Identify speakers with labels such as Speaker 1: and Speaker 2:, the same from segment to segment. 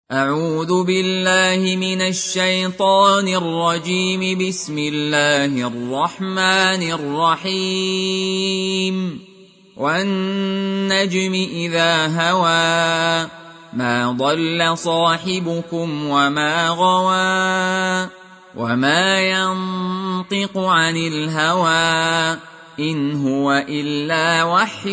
Speaker 1: أعوذ بالله من الشيطان الرجيم. بسم الله الرحمن الرحيم. والنجم إذا هوى ما ضل صاحبكم وما غوى وما ينطق عن الهوى إن هو إلا وحي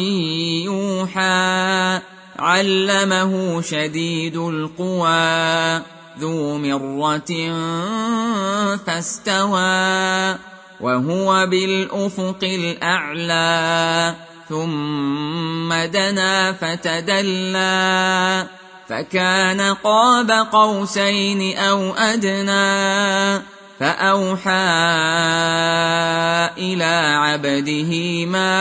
Speaker 1: يوحى. علمه شديد القوى ذو مرة فاستوى وهو بالأفق الأعلى. ثم دنا فتدلى فكان قاب قوسين أو أدنى. فأوحى إلى عبده ما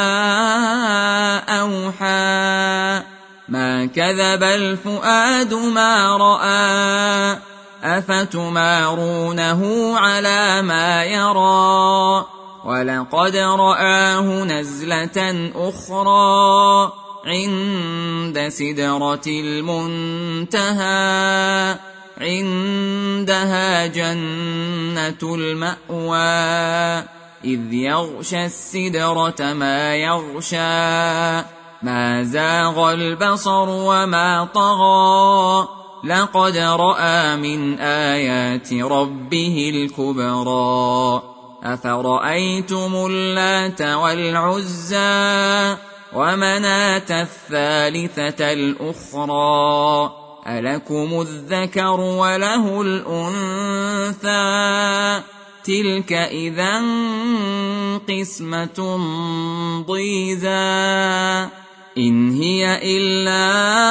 Speaker 1: أوحى. ما كذب الفؤاد ما رأى. أفتمارونه على ما يرى. ولقد رآه نزلة أخرى عند سدرة المنتهى. عندها جنة المأوى إذ يغشى السدرة ما يغشى. ما زاغ البصر وما طغى. لقد رأى من آيات ربه الكبرى. أفرأيتم اللات والعزى ومناة الثالثة الأخرى. ألكم الذكر وله الأنثى تلك إذا قسمة ضيزى. إن هي إلا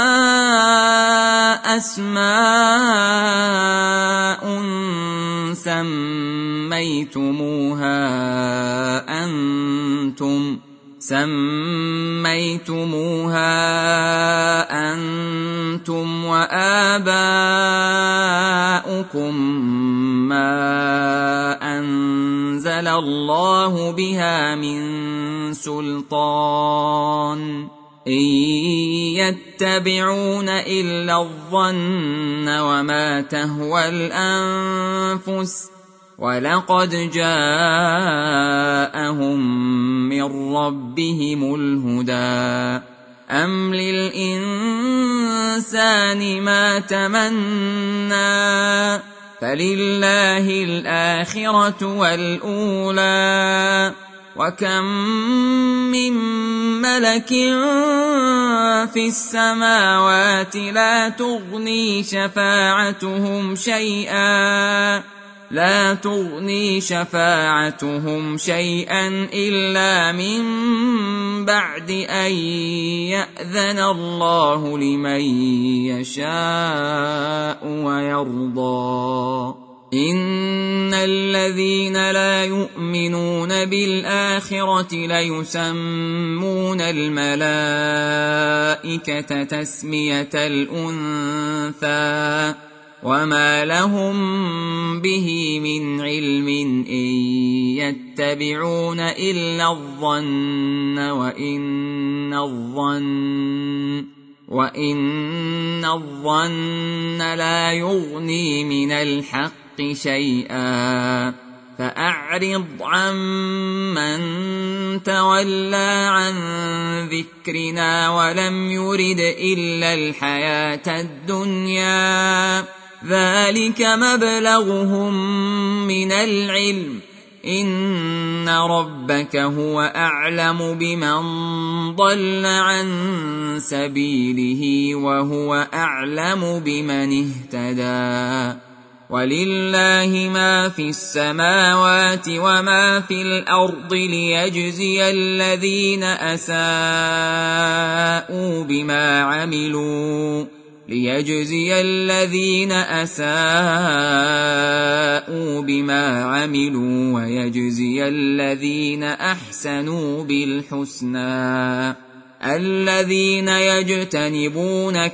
Speaker 1: أسماء سميتموها أنتم وآباؤكم ما أنزل الله بها من سلطان إن يتبعون إلا الظن وما تهوى الأنفس. ولقد جاءهم من ربهم الهدى. أم للإنسان ما تمنى فلله الآخرة والأولى. وكم من ملك في السماوات لا تغني شفاعتهم شيئا إلا من بعد أن يأذن الله لمن يشاء ويرضى. إن الذين لا يؤمنون بالآخرة ليسمون الملائكة تسمية الأنثى وما لهم به من علم إن يتبعون إلا الظن وإن الظن لا يغني من الحق شيئا. فأعرض عمن تولى عن ذكرنا ولم يرد إلا الحياة الدنيا. ذلك مبلغهم من العلم إن ربك هو أعلم بمن ضل عن سبيله وهو أعلم بمن اهتدى. ولله ما في السماوات وما في الأرض ليجزي الذين أساءوا بما عملوا ويجزي الذين أحسنوا بالحسنى. الذين يجتنبون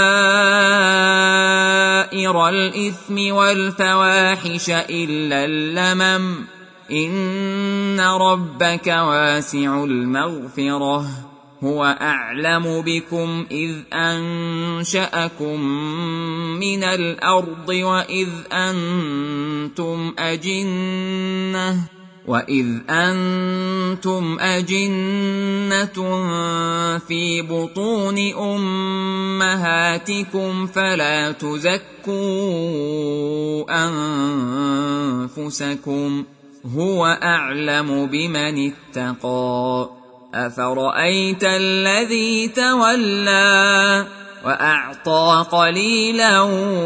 Speaker 1: كبائر الإثم والفواحش إلا اللمم إن ربك واسع المغفرة هو أعلم بكم إذ أنشأكم من الأرض وإذ أنتم أجنة في بطون أمهاتكم فلا تزكوا أنفسكم هو أعلم بمن اتقى أفرأيت الذي تولى وأعطى قليلا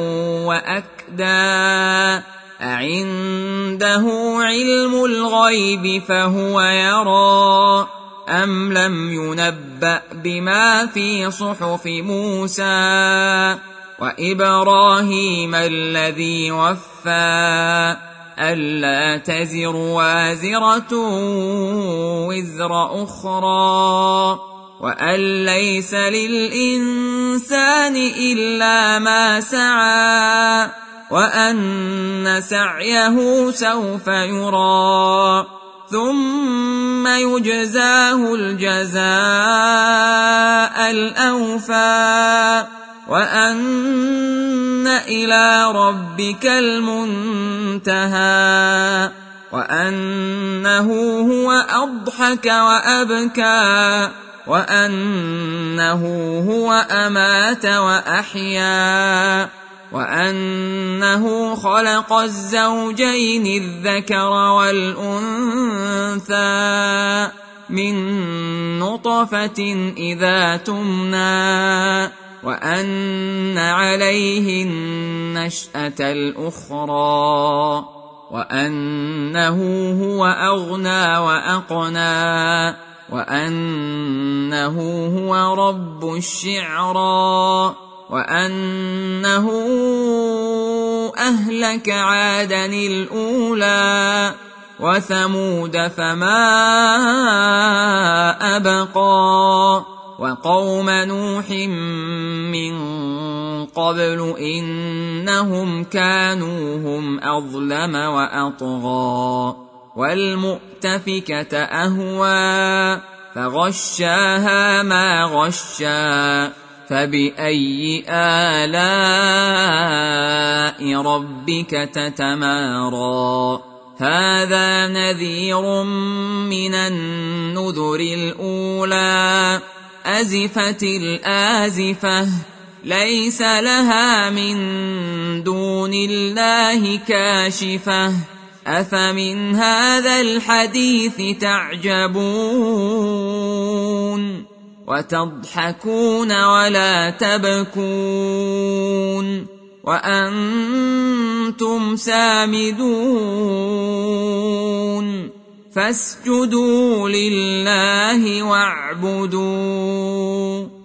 Speaker 1: وأكدى أعنده علم الغيب فهو يرى أم لم ينبأ بما في صحف موسى وإبراهيم الذي وفى ألا تزر وازرة وزر أخرى وأن ليس للإنسان إلا ما سعى وأن سعيه سوف يرى ثم يجزاه الجزاء الأوفى وأن إلى ربك المنتهى وأنه هو أضحك وأبكى وأنه هو أمات وأحيا وأنه خلق الزوجين الذكر والأنثى من نطفة إذا تمنى وأن عليه النشأة الأخرى وأنه هو أغنى وأقنى وأنه هو رب الشعرى وأنه أهلك عادا الأولى وثمود فما أبقى وقوم نوح من قبل إنهم كانوا هم أظلم وأطغى والمؤتفكة أهوى فغشاها ما غشا فبأي آلاء ربك تتمارى هذا نذير من النذر الأولى أزفت الآزفة ليس لها من دون الله كاشفة أفمن هذا الحديث تعجبون وتضحكون ولا تبكون وأنتم سامدون فاسجدوا لله واعبدوا